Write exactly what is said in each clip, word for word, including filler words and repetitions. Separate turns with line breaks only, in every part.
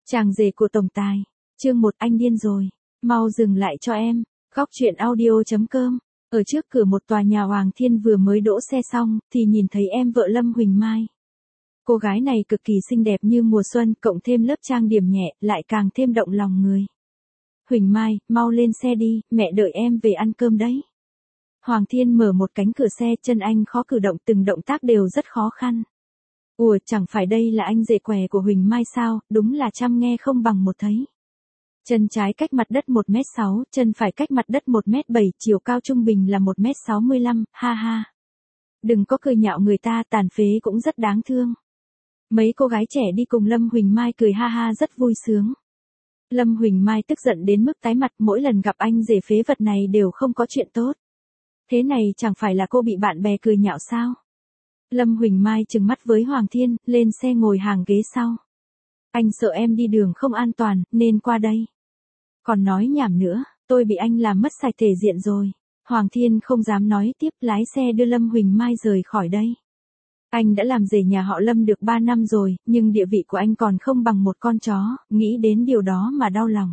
Chàng rể của tổng tài. Chương một anh điên rồi. Mau dừng lại cho em. Góc truyện audio.com. Ở trước cửa một tòa nhà Hoàng Thiên vừa mới đỗ xe xong, thì nhìn thấy em vợ Lâm Huỳnh Mai. Cô gái này cực kỳ xinh đẹp như mùa xuân, cộng thêm lớp trang điểm nhẹ, lại càng thêm động lòng người. Huỳnh Mai, mau lên xe đi, mẹ đợi em về ăn cơm đấy. Hoàng Thiên mở một cánh cửa xe, chân anh khó cử động, từng động tác đều rất khó khăn. Ủa, chẳng phải đây là anh rể què của Huỳnh Mai sao, đúng là trăm nghe không bằng một thấy. Chân trái cách mặt đất một mét sáu, chân phải cách mặt đất một mét bảy, chiều cao trung bình là một mét sáu mươi lăm, ha ha. Đừng có cười nhạo người ta, tàn phế cũng rất đáng thương. Mấy cô gái trẻ đi cùng Lâm Huỳnh Mai cười ha ha rất vui sướng. Lâm Huỳnh Mai tức giận đến mức tái mặt, mỗi lần gặp anh rể phế vật này đều không có chuyện tốt. Thế này chẳng phải là cô bị bạn bè cười nhạo sao? Lâm Huỳnh Mai trừng mắt với Hoàng Thiên, lên xe ngồi hàng ghế sau. Anh sợ em đi đường không an toàn, nên qua đây. Còn nói nhảm nữa, tôi bị anh làm mất sạch thể diện rồi. Hoàng Thiên không dám nói tiếp, lái xe đưa Lâm Huỳnh Mai rời khỏi đây. Anh đã làm rể nhà họ Lâm được ba năm rồi, nhưng địa vị của anh còn không bằng một con chó, nghĩ đến điều đó mà đau lòng.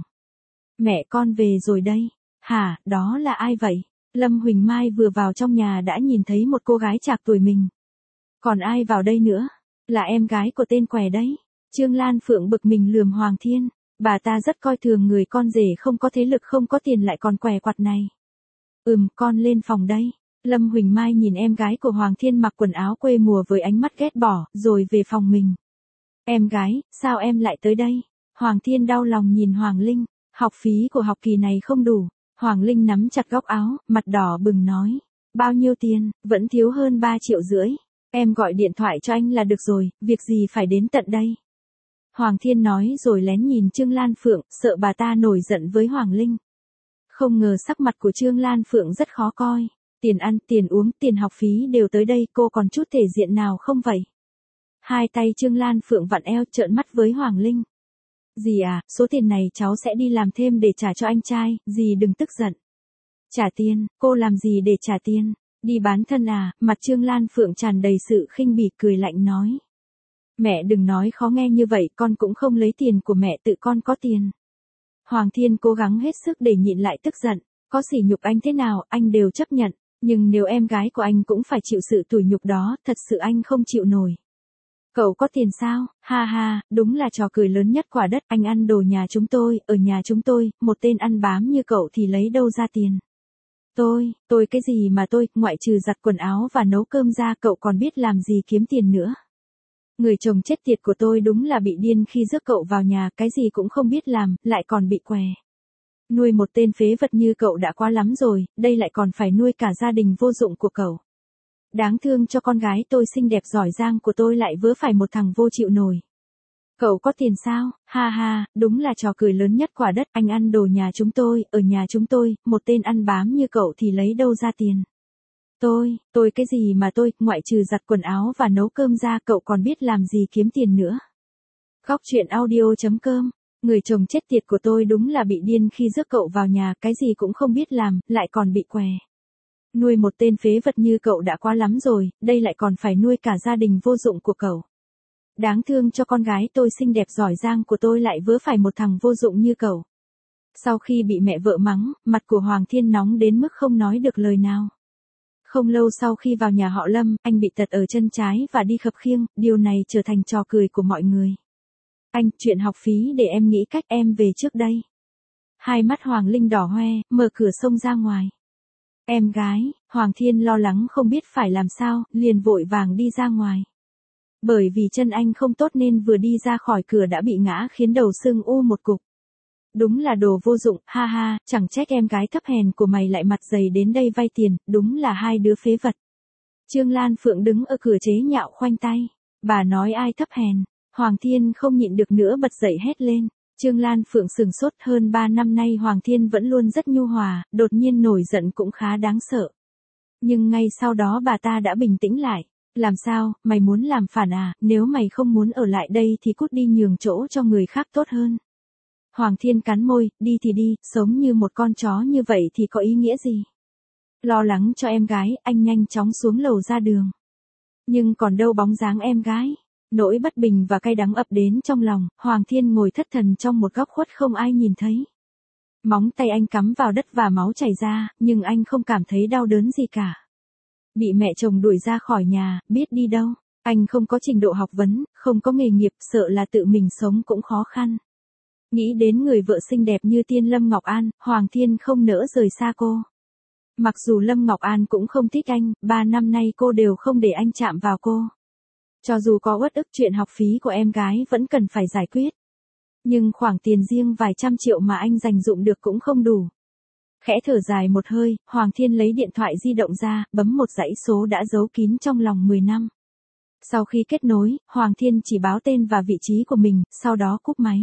Mẹ con về rồi đây. Hả, đó là ai vậy? Lâm Huỳnh Mai vừa vào trong nhà đã nhìn thấy một cô gái trạc tuổi mình. Còn ai vào đây nữa? Là em gái của tên què đấy. Trương Lan Phượng bực mình lườm Hoàng Thiên. Bà ta rất coi thường người con rể không có thế lực không có tiền lại còn què quặt này. Ừm, con lên phòng đây. Lâm Huỳnh Mai nhìn em gái của Hoàng Thiên mặc quần áo quê mùa với ánh mắt ghét bỏ, rồi về phòng mình. Em gái, sao em lại tới đây? Hoàng Thiên đau lòng nhìn Hoàng Linh. Học phí của học kỳ này không đủ. Hoàng Linh nắm chặt góc áo, mặt đỏ bừng nói. Bao nhiêu tiền, vẫn thiếu hơn ba triệu rưỡi. Em gọi điện thoại cho anh là được rồi, việc gì phải đến tận đây. Hoàng Thiên nói rồi lén nhìn Trương Lan Phượng, sợ bà ta nổi giận với Hoàng Linh. Không ngờ sắc mặt của Trương Lan Phượng rất khó coi. Tiền ăn, tiền uống, tiền học phí đều tới đây, cô còn chút thể diện nào không vậy? Hai tay Trương Lan Phượng vặn eo trợn mắt với Hoàng Linh. Dì à, số tiền này cháu sẽ đi làm thêm để trả cho anh trai, dì đừng tức giận. Trả tiền, cô làm gì để trả tiền? Đi bán thân à? Mặt Trương Lan Phượng tràn đầy sự khinh bỉ, cười lạnh nói. Mẹ đừng nói khó nghe như vậy, con cũng không lấy tiền của mẹ, tự con có tiền. Hoàng Thiên cố gắng hết sức để nhịn lại tức giận, có sỉ nhục anh thế nào, anh đều chấp nhận, nhưng nếu em gái của anh cũng phải chịu sự tủi nhục đó, thật sự anh không chịu nổi. Cậu có tiền sao? Ha ha, đúng là trò cười lớn nhất quả đất, anh ăn đồ nhà chúng tôi, ở nhà chúng tôi, một tên ăn bám như cậu thì lấy đâu ra tiền. Tôi, tôi cái gì mà tôi, ngoại trừ giặt quần áo và nấu cơm ra cậu còn biết làm gì kiếm tiền nữa. Người chồng chết tiệt của tôi đúng là bị điên khi rước cậu vào nhà, cái gì cũng không biết làm, lại còn bị què. Nuôi một tên phế vật như cậu đã quá lắm rồi, đây lại còn phải nuôi cả gia đình vô dụng của cậu. Đáng thương cho con gái tôi xinh đẹp giỏi giang của tôi lại vớ phải một thằng vô chịu nổi. Cậu có tiền sao? Ha ha, đúng là trò cười lớn nhất quả đất, anh ăn đồ nhà chúng tôi, ở nhà chúng tôi, một tên ăn bám như cậu thì lấy đâu ra tiền. Tôi, tôi cái gì mà tôi, ngoại trừ giặt quần áo và nấu cơm ra cậu còn biết làm gì kiếm tiền nữa. Góc truyện audio.com. Người chồng chết tiệt của tôi đúng là bị điên khi rước cậu vào nhà, cái gì cũng không biết làm, lại còn bị què. Nuôi một tên phế vật như cậu đã quá lắm rồi, đây lại còn phải nuôi cả gia đình vô dụng của cậu. Đáng thương cho con gái tôi xinh đẹp giỏi giang của tôi lại vớ phải một thằng vô dụng như cậu. Sau khi bị mẹ vợ mắng, mặt của Hoàng Thiên nóng đến mức không nói được lời nào. Không lâu sau khi vào nhà họ Lâm, anh bị tật ở chân trái và đi khập khiêng, điều này trở thành trò cười của mọi người. Anh, chuyện học phí để em nghĩ cách, em về trước đây. Hai mắt Hoàng Linh đỏ hoe, mở cửa xông ra ngoài. Em gái, Hoàng Thiên lo lắng không biết phải làm sao, liền vội vàng đi ra ngoài. Bởi vì chân anh không tốt nên vừa đi ra khỏi cửa đã bị ngã khiến đầu sưng u một cục. Đúng là đồ vô dụng, ha ha, chẳng trách em gái thấp hèn của mày lại mặt dày đến đây vay tiền, đúng là hai đứa phế vật. Trương Lan Phượng đứng ở cửa chế nhạo khoanh tay. Bà nói ai thấp hèn? Hoàng Thiên không nhịn được nữa bật dậy hét lên. Trương Lan Phượng sừng sốt, hơn ba năm nay Hoàng Thiên vẫn luôn rất nhu hòa, đột nhiên nổi giận cũng khá đáng sợ. Nhưng ngay sau đó bà ta đã bình tĩnh lại. Làm sao, mày muốn làm phản à, nếu mày không muốn ở lại đây thì cút đi nhường chỗ cho người khác tốt hơn. Hoàng Thiên cắn môi, đi thì đi, sống như một con chó như vậy thì có ý nghĩa gì? Lo lắng cho em gái, anh nhanh chóng xuống lầu ra đường. Nhưng còn đâu bóng dáng em gái. Nỗi bất bình và cay đắng ập đến trong lòng, Hoàng Thiên ngồi thất thần trong một góc khuất không ai nhìn thấy. Móng tay anh cắm vào đất và máu chảy ra, nhưng anh không cảm thấy đau đớn gì cả. Bị mẹ chồng đuổi ra khỏi nhà, biết đi đâu. Anh không có trình độ học vấn, không có nghề nghiệp, sợ là tự mình sống cũng khó khăn. Nghĩ đến người vợ xinh đẹp như tiên Lâm Ngọc An, Hoàng Thiên không nỡ rời xa cô. Mặc dù Lâm Ngọc An cũng không thích anh, ba năm nay cô đều không để anh chạm vào cô. Cho dù có uất ức chuyện học phí của em gái vẫn cần phải giải quyết. Nhưng khoảng tiền riêng vài trăm triệu mà anh dành dụm được cũng không đủ. Khẽ thở dài một hơi, Hoàng Thiên lấy điện thoại di động ra, bấm một dãy số đã giấu kín trong lòng mười năm. Sau khi kết nối, Hoàng Thiên chỉ báo tên và vị trí của mình, sau đó cúp máy.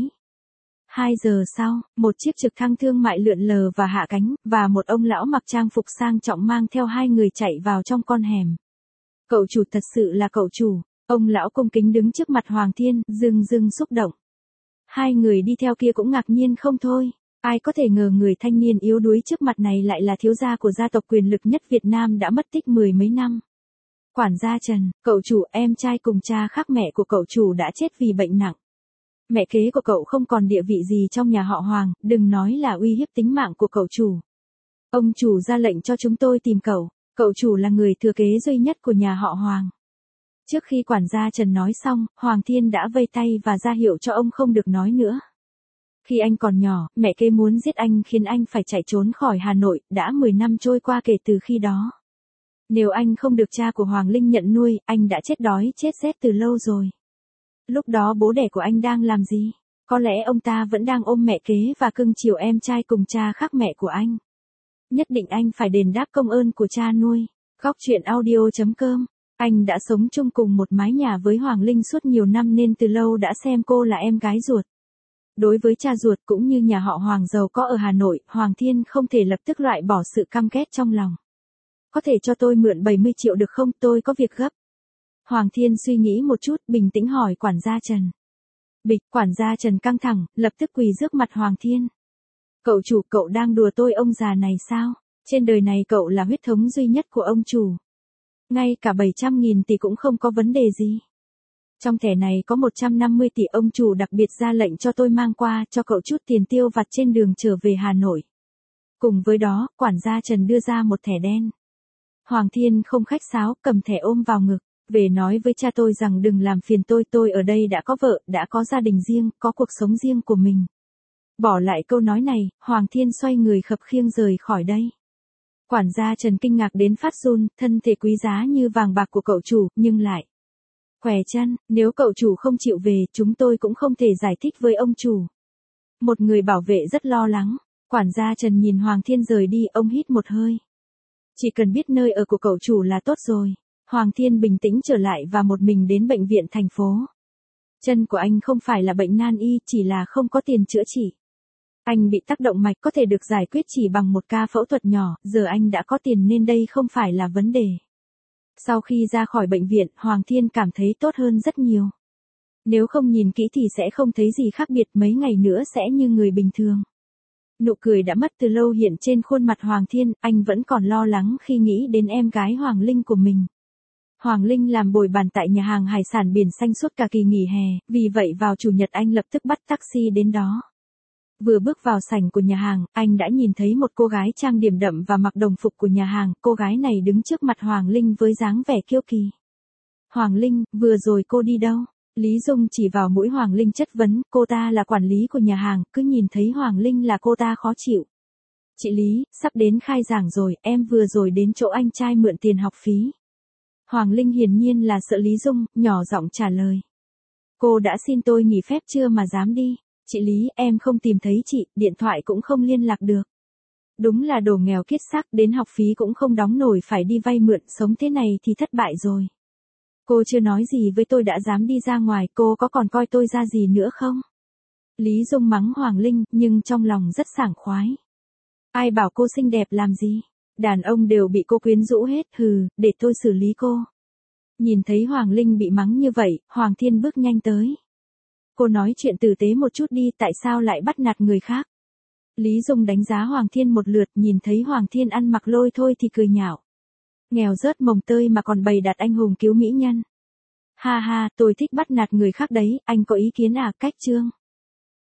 Hai giờ sau, một chiếc trực thăng thương mại lượn lờ và hạ cánh, và một ông lão mặc trang phục sang trọng mang theo hai người chạy vào trong con hẻm. Cậu chủ thật sự là cậu chủ. Ông lão cung kính đứng trước mặt Hoàng Thiên, rưng rưng xúc động. Hai người đi theo kia cũng ngạc nhiên không thôi. Ai có thể ngờ người thanh niên yếu đuối trước mặt này lại là thiếu gia của gia tộc quyền lực nhất Việt Nam đã mất tích mười mấy năm. Quản gia Trần, cậu chủ, em trai cùng cha khác mẹ của cậu chủ đã chết vì bệnh nặng. Mẹ kế của cậu không còn địa vị gì trong nhà họ Hoàng, đừng nói là uy hiếp tính mạng của cậu chủ. Ông chủ ra lệnh cho chúng tôi tìm cậu, cậu chủ là người thừa kế duy nhất của nhà họ Hoàng. Trước khi quản gia Trần nói xong, Hoàng Thiên đã vây tay và ra hiệu cho ông không được nói nữa. Khi anh còn nhỏ, mẹ kế muốn giết anh khiến anh phải chạy trốn khỏi Hà Nội, đã mười năm trôi qua kể từ khi đó. Nếu anh không được cha của Hoàng Linh nhận nuôi, anh đã chết đói chết rét từ lâu rồi. Lúc đó bố đẻ của anh đang làm gì? Có lẽ ông ta vẫn đang ôm mẹ kế và cưng chiều em trai cùng cha khác mẹ của anh. Nhất định anh phải đền đáp công ơn của cha nuôi. Góc truyện audio chấm com. Anh đã sống chung cùng một mái nhà với Hoàng Linh suốt nhiều năm nên từ lâu đã xem cô là em gái ruột. Đối với cha ruột cũng như nhà họ Hoàng giàu có ở Hà Nội, Hoàng Thiên không thể lập tức loại bỏ sự căm ghét trong lòng. Có thể cho tôi mượn bảy mươi triệu được không, tôi có việc gấp. Hoàng Thiên suy nghĩ một chút, bình tĩnh hỏi quản gia Trần. Bịch, quản gia Trần căng thẳng, lập tức quỳ trước mặt Hoàng Thiên. Cậu chủ, cậu đang đùa tôi ông già này sao? Trên đời này cậu là huyết thống duy nhất của ông chủ. Ngay cả bảy trăm nghìn tỷ cũng không có vấn đề gì. Trong thẻ này có một trăm năm mươi tỷ, ông chủ đặc biệt ra lệnh cho tôi mang qua cho cậu chút tiền tiêu vặt trên đường trở về Hà Nội. Cùng với đó, quản gia Trần đưa ra một thẻ đen. Hoàng Thiên không khách sáo, cầm thẻ ôm vào ngực. Về nói với cha tôi rằng đừng làm phiền tôi, tôi ở đây đã có vợ, đã có gia đình riêng, có cuộc sống riêng của mình. Bỏ lại câu nói này, Hoàng Thiên xoay người khập khiễng rời khỏi đây. Quản gia Trần kinh ngạc đến phát run, thân thể quý giá như vàng bạc của cậu chủ, nhưng lại khỏe chân, nếu cậu chủ không chịu về, chúng tôi cũng không thể giải thích với ông chủ. Một người bảo vệ rất lo lắng, quản gia Trần nhìn Hoàng Thiên rời đi, ông hít một hơi. Chỉ cần biết nơi ở của cậu chủ là tốt rồi. Hoàng Thiên bình tĩnh trở lại và một mình đến bệnh viện thành phố. Chân của anh không phải là bệnh nan y, chỉ là không có tiền chữa trị. Anh bị tắc động mạch có thể được giải quyết chỉ bằng một ca phẫu thuật nhỏ, giờ anh đã có tiền nên đây không phải là vấn đề. Sau khi ra khỏi bệnh viện, Hoàng Thiên cảm thấy tốt hơn rất nhiều. Nếu không nhìn kỹ thì sẽ không thấy gì khác biệt, mấy ngày nữa sẽ như người bình thường. Nụ cười đã mất từ lâu hiện trên khuôn mặt Hoàng Thiên, anh vẫn còn lo lắng khi nghĩ đến em gái Hoàng Linh của mình. Hoàng Linh làm bồi bàn tại nhà hàng hải sản Biển Xanh suốt cả kỳ nghỉ hè, vì vậy vào chủ nhật anh lập tức bắt taxi đến đó. Vừa bước vào sảnh của nhà hàng, anh đã nhìn thấy một cô gái trang điểm đậm và mặc đồng phục của nhà hàng, cô gái này đứng trước mặt Hoàng Linh với dáng vẻ kiêu kỳ. Hoàng Linh, vừa rồi cô đi đâu? Lý Dung chỉ vào mũi Hoàng Linh chất vấn, cô ta là quản lý của nhà hàng, cứ nhìn thấy Hoàng Linh là cô ta khó chịu. Chị Lý, sắp đến khai giảng rồi, em vừa rồi đến chỗ anh trai mượn tiền học phí. Hoàng Linh hiển nhiên là sợ Lý Dung, nhỏ giọng trả lời. Cô đã xin tôi nghỉ phép chưa mà dám đi? Chị Lý, em không tìm thấy chị, điện thoại cũng không liên lạc được. Đúng là đồ nghèo kiết xác, đến học phí cũng không đóng nổi, phải đi vay mượn, sống thế này thì thất bại rồi. Cô chưa nói gì với tôi đã dám đi ra ngoài, cô có còn coi tôi ra gì nữa không? Lý Dung mắng Hoàng Linh, nhưng trong lòng rất sảng khoái. Ai bảo cô xinh đẹp làm gì? Đàn ông đều bị cô quyến rũ hết, hừ, để tôi xử lý cô. Nhìn thấy Hoàng Linh bị mắng như vậy, Hoàng Thiên bước nhanh tới. Cô nói chuyện tử tế một chút đi, tại sao lại bắt nạt người khác? Lý Dung đánh giá Hoàng Thiên một lượt, nhìn thấy Hoàng Thiên ăn mặc lôi thôi thì cười nhạo. Nghèo rớt mồng tơi mà còn bày đặt anh hùng cứu mỹ nhân. Ha ha, tôi thích bắt nạt người khác đấy, anh có ý kiến à? Cách chương.